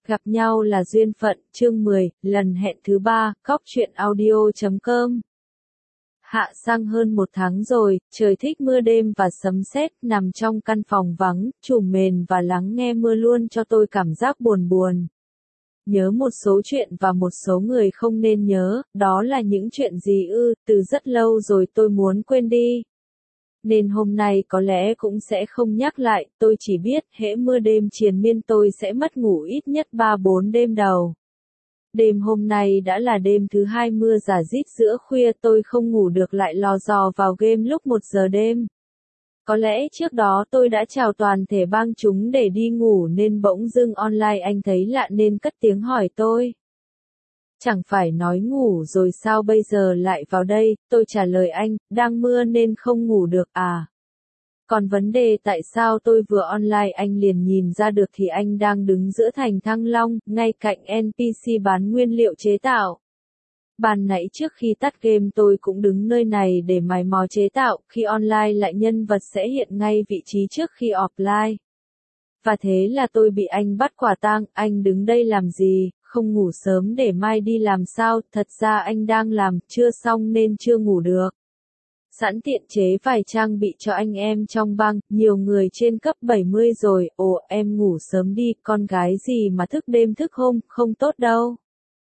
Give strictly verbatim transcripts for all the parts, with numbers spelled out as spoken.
Gặp nhau là duyên phận, chương mười, lần hẹn thứ ba, cóc truyện audio chấm com. Hạ sang hơn một tháng rồi, trời thích mưa đêm và sấm sét, nằm trong căn phòng vắng, trùm mền và lắng nghe mưa luôn cho tôi cảm giác buồn buồn. Nhớ một số chuyện và một số người không nên nhớ, đó là những chuyện gì ư, từ rất lâu rồi tôi muốn quên đi. Nên hôm nay có lẽ cũng sẽ không nhắc lại, tôi chỉ biết hễ mưa đêm triền miên tôi sẽ mất ngủ ít nhất ba bốn đêm đầu. Đêm hôm nay đã là đêm thứ hai mưa rả rít giữa khuya, tôi không ngủ được lại lò dò vào game lúc một giờ đêm. Có lẽ trước đó tôi đã chào toàn thể bang chúng để đi ngủ nên bỗng dưng online anh thấy lạ nên cất tiếng hỏi tôi. Chẳng phải nói ngủ rồi sao bây giờ lại vào đây, tôi trả lời anh, đang mưa nên không ngủ được à. Còn vấn đề tại sao tôi vừa online anh liền nhìn ra được thì anh đang đứng giữa thành Thăng Long, ngay cạnh en pê xê bán nguyên liệu chế tạo. Ban nãy trước khi tắt game tôi cũng đứng nơi này để mày mò chế tạo, khi online lại nhân vật sẽ hiện ngay vị trí trước khi offline. Và thế là tôi bị anh bắt quả tang, anh đứng đây làm gì, không ngủ sớm để mai đi làm sao, thật ra anh đang làm, chưa xong nên chưa ngủ được. Sẵn tiện chế vài trang bị cho anh em trong bang, nhiều người trên cấp bảy mươi rồi, ồ em ngủ sớm đi, con gái gì mà thức đêm thức hôm, không tốt đâu.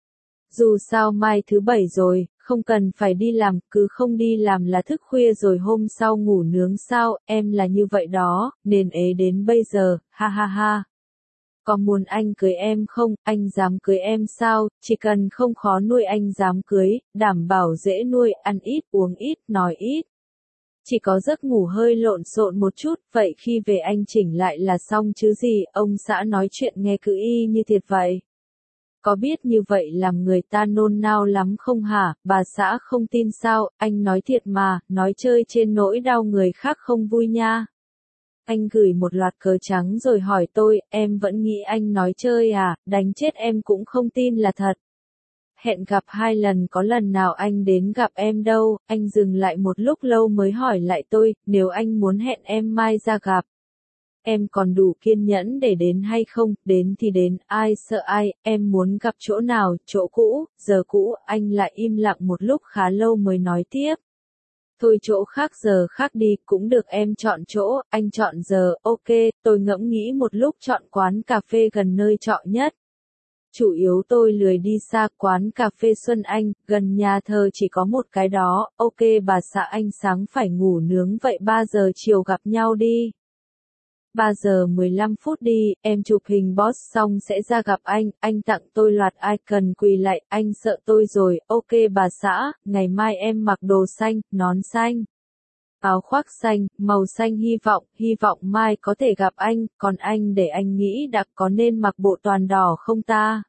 Dù sao mai thứ bảy rồi, không cần phải đi làm, cứ không đi làm là thức khuya rồi hôm sau ngủ nướng sao, em là như vậy đó, nên ế đến bây giờ, ha ha ha. Có muốn anh cưới em không, anh dám cưới em sao, chỉ cần không khó nuôi anh dám cưới, đảm bảo dễ nuôi, ăn ít, uống ít, nói ít. Chỉ có giấc ngủ hơi lộn xộn một chút, vậy khi về anh chỉnh lại là xong chứ gì, ông xã nói chuyện nghe cứ y như thiệt vậy. Có biết như vậy làm người ta nôn nao lắm không hả, bà xã không tin sao, anh nói thiệt mà, nói chơi trên nỗi đau người khác không vui nha. Anh gửi một loạt cờ trắng rồi hỏi tôi, em vẫn nghĩ anh nói chơi à, đánh chết em cũng không tin là thật. Hẹn gặp hai lần có lần nào anh đến gặp em đâu, anh dừng lại một lúc lâu mới hỏi lại tôi, nếu anh muốn hẹn em mai ra gặp. Em còn đủ kiên nhẫn để đến hay không, đến thì đến, ai sợ ai, em muốn gặp chỗ nào, chỗ cũ, giờ cũ, anh lại im lặng một lúc khá lâu mới nói tiếp. Thôi chỗ khác giờ khác đi, cũng được em chọn chỗ, anh chọn giờ, ok, tôi ngẫm nghĩ một lúc chọn quán cà phê gần nơi trọ nhất. Chủ yếu tôi lười đi xa, quán cà phê Xuân Anh, gần nhà thờ chỉ có một cái đó, ok bà xã anh sáng phải ngủ nướng vậy ba giờ chiều gặp nhau đi. ba giờ mười lăm phút đi, em chụp hình boss xong sẽ ra gặp anh, anh tặng tôi loạt icon quỳ lại, anh sợ tôi rồi, ok bà xã, ngày mai em mặc đồ xanh, nón xanh, áo khoác xanh, màu xanh hy vọng, hy vọng mai có thể gặp anh, còn anh để anh nghĩ đã có nên mặc bộ toàn đỏ không ta?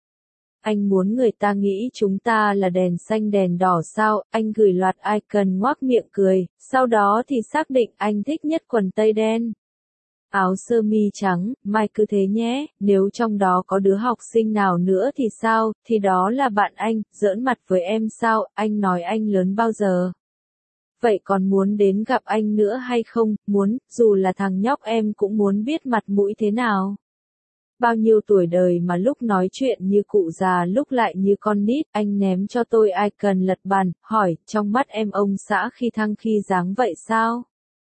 Anh muốn người ta nghĩ chúng ta là đèn xanh đèn đỏ sao, anh gửi loạt icon ngoác miệng cười, sau đó thì xác định anh thích nhất quần tây đen. Áo sơ mi trắng, mai cứ thế nhé, nếu trong đó có đứa học sinh nào nữa thì sao, thì đó là bạn anh, giỡn mặt với em sao, anh nói anh lớn bao giờ. Vậy còn muốn đến gặp anh nữa hay không, muốn, dù là thằng nhóc em cũng muốn biết mặt mũi thế nào. Bao nhiêu tuổi đời mà lúc nói chuyện như cụ già lúc lại như con nít, anh ném cho tôi icon lật bàn, hỏi, trong mắt em ông xã khi thăng khi dáng vậy sao?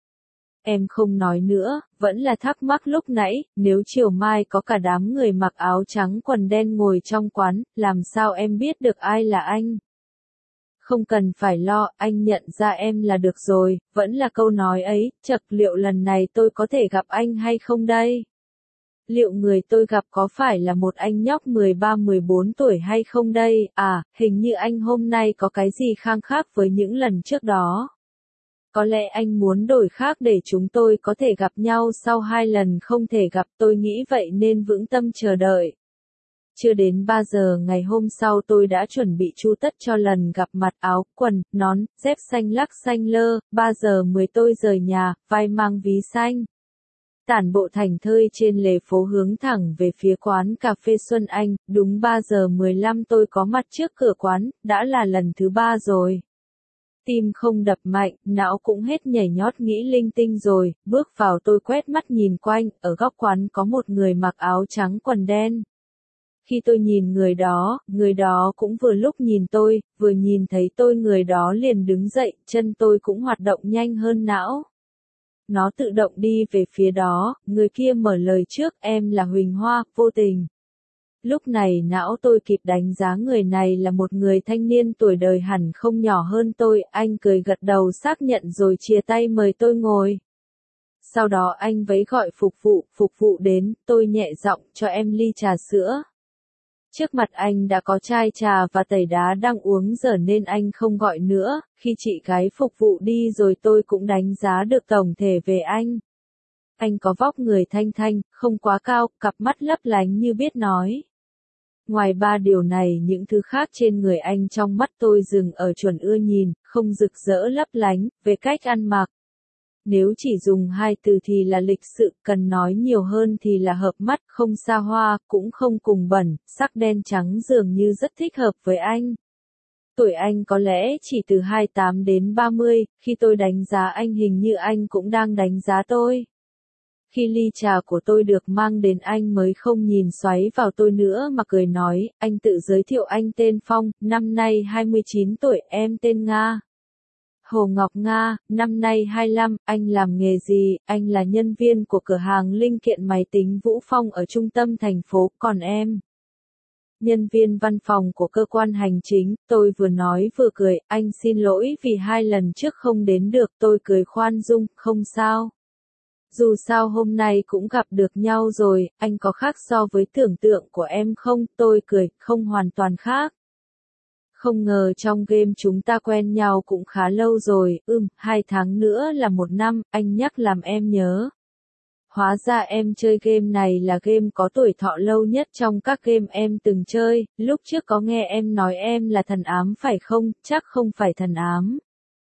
Em không nói nữa, vẫn là thắc mắc lúc nãy, nếu chiều mai có cả đám người mặc áo trắng quần đen ngồi trong quán, làm sao em biết được ai là anh? Không cần phải lo, anh nhận ra em là được rồi, vẫn là câu nói ấy, chậc liệu lần này tôi có thể gặp anh hay không đây? Liệu người tôi gặp có phải là một anh nhóc mười ba mười bốn tuổi hay không đây? À, hình như anh hôm nay có cái gì khang khác với những lần trước đó. Có lẽ anh muốn đổi khác để chúng tôi có thể gặp nhau sau hai lần không thể gặp, tôi nghĩ vậy nên vững tâm chờ đợi. Chưa đến ba giờ ngày hôm sau tôi đã chuẩn bị chu tất cho lần gặp mặt, áo, quần, nón, dép xanh lắc xanh lơ, ba giờ mười tôi rời nhà, vai mang ví xanh. Tản bộ thành thơi trên lề phố hướng thẳng về phía quán cà phê Xuân Anh, đúng ba giờ mười lăm tôi có mặt trước cửa quán, đã là lần thứ ba rồi. Tim không đập mạnh, não cũng hết nhảy nhót nghĩ linh tinh rồi, bước vào tôi quét mắt nhìn quanh, ở góc quán có một người mặc áo trắng quần đen. Khi tôi nhìn người đó, người đó cũng vừa lúc nhìn tôi, vừa nhìn thấy tôi người đó liền đứng dậy, chân tôi cũng hoạt động nhanh hơn não. Nó tự động đi về phía đó, người kia mở lời trước, em là Huỳnh Hoa, vô tình. Lúc này não tôi kịp đánh giá người này là một người thanh niên tuổi đời hẳn không nhỏ hơn tôi, anh cười gật đầu xác nhận rồi chia tay mời tôi ngồi. Sau đó anh vẫy gọi phục vụ, phục vụ đến, tôi nhẹ giọng cho em ly trà sữa. Trước mặt anh đã có chai trà và tẩy đá đang uống giờ nên anh không gọi nữa, khi chị gái phục vụ đi rồi tôi cũng đánh giá được tổng thể về anh. Anh có vóc người thanh thanh, không quá cao, cặp mắt lấp lánh như biết nói. Ngoài ba điều này những thứ khác trên người anh trong mắt tôi dừng ở chuẩn ưa nhìn, không rực rỡ lấp lánh, về cách ăn mặc. Nếu chỉ dùng hai từ thì là lịch sự, cần nói nhiều hơn thì là hợp mắt, không xa hoa, cũng không cùng bẩn, sắc đen trắng dường như rất thích hợp với anh. Tuổi anh có lẽ chỉ từ hai mươi tám đến ba mươi, khi tôi đánh giá anh hình như anh cũng đang đánh giá tôi. Khi ly trà của tôi được mang đến anh mới không nhìn xoáy vào tôi nữa mà cười nói, anh tự giới thiệu anh tên Phong, năm nay hai mươi chín tuổi, em tên Nga. Hồ Ngọc Nga, năm nay hai mươi lăm, anh làm nghề gì, anh là nhân viên của cửa hàng linh kiện máy tính Vũ Phong ở trung tâm thành phố, còn em? Nhân viên văn phòng của cơ quan hành chính, tôi vừa nói vừa cười, anh xin lỗi vì hai lần trước không đến được, tôi cười khoan dung, không sao. Dù sao hôm nay cũng gặp được nhau rồi, anh có khác so với tưởng tượng của em không, tôi cười, không hoàn toàn khác. Không ngờ trong game chúng ta quen nhau cũng khá lâu rồi, ừm, hai tháng nữa là một năm, anh nhắc làm em nhớ. Hóa ra em chơi game này là game có tuổi thọ lâu nhất trong các game em từng chơi, lúc trước có nghe em nói em là thần ám phải không, chắc không phải thần ám.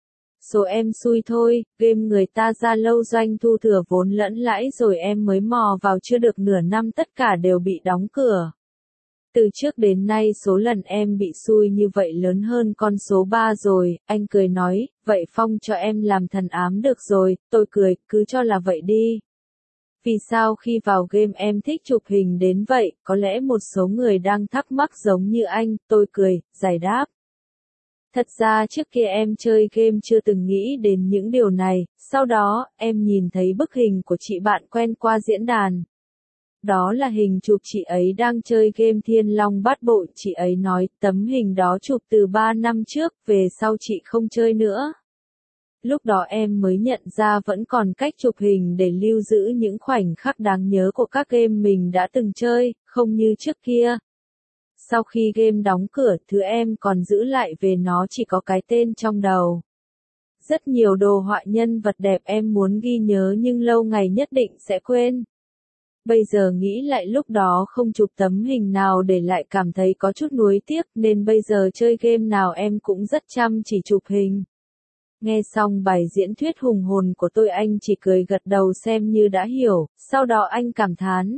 Số em xui thôi, game người ta ra lâu doanh thu thừa vốn lẫn lãi rồi em mới mò vào chưa được nửa năm tất cả đều bị đóng cửa. Từ trước đến nay số lần em bị xui như vậy lớn hơn con số ba rồi, anh cười nói, vậy Phong cho em làm thần ám được rồi, tôi cười, cứ cho là vậy đi. Vì sao khi vào game em thích chụp hình đến vậy, có lẽ một số người đang thắc mắc giống như anh, tôi cười, giải đáp. Thật ra trước kia em chơi game chưa từng nghĩ đến những điều này, sau đó, em nhìn thấy bức hình của chị bạn quen qua diễn đàn. Đó là hình chụp chị ấy đang chơi game Thiên Long Bát Bộ, chị ấy nói, tấm hình đó chụp từ ba năm trước, về sau chị không chơi nữa. Lúc đó em mới nhận ra vẫn còn cách chụp hình để lưu giữ những khoảnh khắc đáng nhớ của các game mình đã từng chơi, không như trước kia. Sau khi game đóng cửa, thứ em còn giữ lại về nó chỉ có cái tên trong đầu. Rất nhiều đồ họa nhân vật đẹp em muốn ghi nhớ nhưng lâu ngày nhất định sẽ quên. Bây giờ nghĩ lại lúc đó không chụp tấm hình nào để lại cảm thấy có chút nuối tiếc nên bây giờ chơi game nào em cũng rất chăm chỉ chụp hình. Nghe xong bài diễn thuyết hùng hồn của tôi anh chỉ cười gật đầu xem như đã hiểu, sau đó anh cảm thán.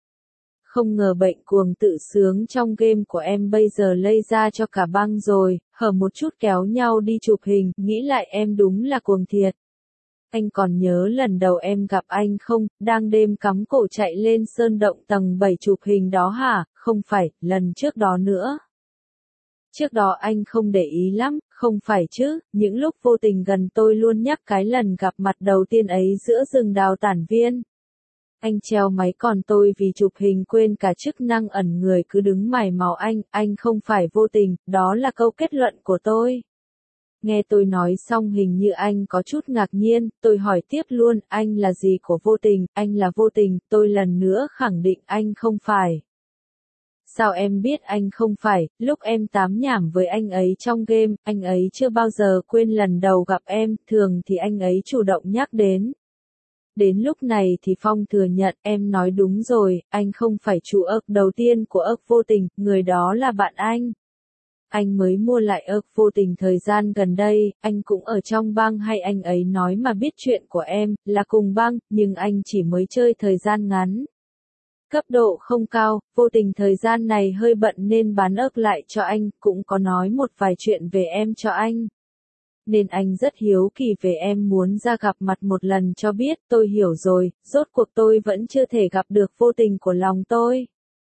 Không ngờ bệnh cuồng tự sướng trong game của em bây giờ lây ra cho cả băng rồi, hở một chút kéo nhau đi chụp hình, nghĩ lại em đúng là cuồng thiệt. Anh còn nhớ lần đầu em gặp anh không, đang đêm cắm cổ chạy lên sơn động tầng bảy chụp hình đó hả, không phải, lần trước đó nữa. Trước đó anh không để ý lắm, không phải chứ, những lúc vô tình gần tôi luôn nhắc cái lần gặp mặt đầu tiên ấy giữa rừng đào tản viên. Anh treo máy còn tôi vì chụp hình quên cả chức năng ẩn người cứ đứng mải màu anh, anh không phải vô tình, đó là câu kết luận của tôi. Nghe tôi nói xong hình như anh có chút ngạc nhiên, tôi hỏi tiếp luôn, anh là gì của vô tình, anh là vô tình, tôi lần nữa khẳng định anh không phải. Sao em biết anh không phải, lúc em tám nhảm với anh ấy trong game, anh ấy chưa bao giờ quên lần đầu gặp em, thường thì anh ấy chủ động nhắc đến. Đến lúc này thì Phong thừa nhận, em nói đúng rồi, anh không phải chủ ức đầu tiên của ức vô tình, người đó là bạn anh. Anh mới mua lại ức vô tình thời gian gần đây, anh cũng ở trong bang hay anh ấy nói mà biết chuyện của em, là cùng bang, nhưng anh chỉ mới chơi thời gian ngắn. Cấp độ không cao, vô tình thời gian này hơi bận nên bán ức lại cho anh, cũng có nói một vài chuyện về em cho anh. Nên anh rất hiếu kỳ về em muốn ra gặp mặt một lần cho biết, tôi hiểu rồi, rốt cuộc tôi vẫn chưa thể gặp được vô tình của lòng tôi.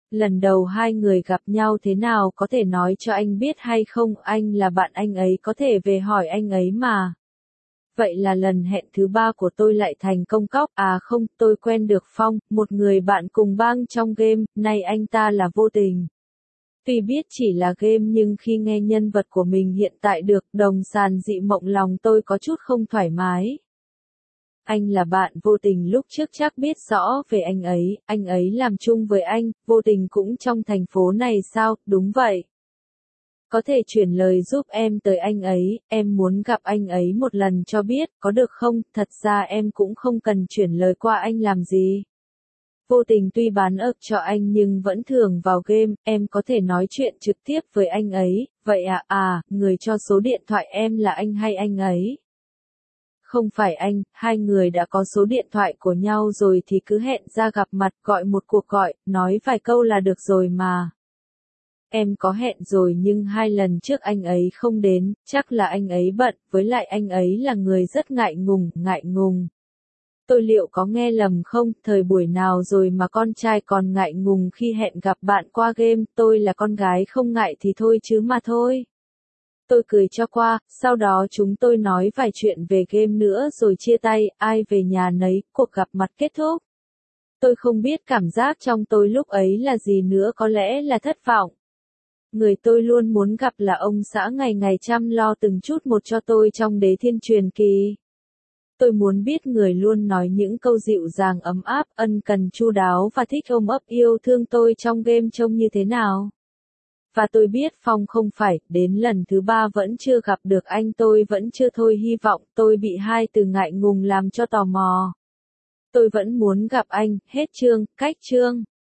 Lần đầu hai người gặp nhau thế nào có thể nói cho anh biết hay không, anh là bạn anh ấy có thể về hỏi anh ấy mà. Vậy là lần hẹn thứ ba của tôi lại thành công cóc, à không, tôi quen được Phong, một người bạn cùng bang trong game, nay anh ta là vô tình. Tuy biết chỉ là game nhưng khi nghe nhân vật của mình hiện tại được đồng sàn dị mộng lòng tôi có chút không thoải mái. Anh là bạn vô tình lúc trước chắc biết rõ về anh ấy, anh ấy làm chung với anh, vô tình cũng trong thành phố này sao, đúng vậy. Có thể chuyển lời giúp em tới anh ấy, em muốn gặp anh ấy một lần cho biết, có được không, thật ra em cũng không cần chuyển lời qua anh làm gì. Vô tình tuy bán ợp cho anh nhưng vẫn thường vào game, em có thể nói chuyện trực tiếp với anh ấy, vậy à, à, người cho số điện thoại em là anh hay anh ấy? Không phải anh, hai người đã có số điện thoại của nhau rồi thì cứ hẹn ra gặp mặt, gọi một cuộc gọi, nói vài câu là được rồi mà. Em có hẹn rồi nhưng hai lần trước anh ấy không đến, chắc là anh ấy bận, với lại anh ấy là người rất ngại ngùng, ngại ngùng. Tôi liệu có nghe lầm không, thời buổi nào rồi mà con trai còn ngại ngùng khi hẹn gặp bạn qua game, tôi là con gái không ngại thì thôi chứ mà thôi. Tôi cười cho qua, sau đó chúng tôi nói vài chuyện về game nữa rồi chia tay, ai về nhà nấy, cuộc gặp mặt kết thúc. Tôi không biết cảm giác trong tôi lúc ấy là gì nữa, có lẽ là thất vọng. Người tôi luôn muốn gặp là ông xã ngày ngày chăm lo từng chút một cho tôi trong Đế Thiên Truyền Kỳ. Tôi muốn biết người luôn nói những câu dịu dàng ấm áp, ân cần chu đáo và thích ôm ấp yêu thương tôi trong game trông như thế nào. Và tôi biết Phong không phải, đến lần thứ ba vẫn chưa gặp được anh, tôi vẫn chưa thôi hy vọng, tôi bị hai từ ngại ngùng làm cho tò mò. Tôi vẫn muốn gặp anh, hết chương, cách chương.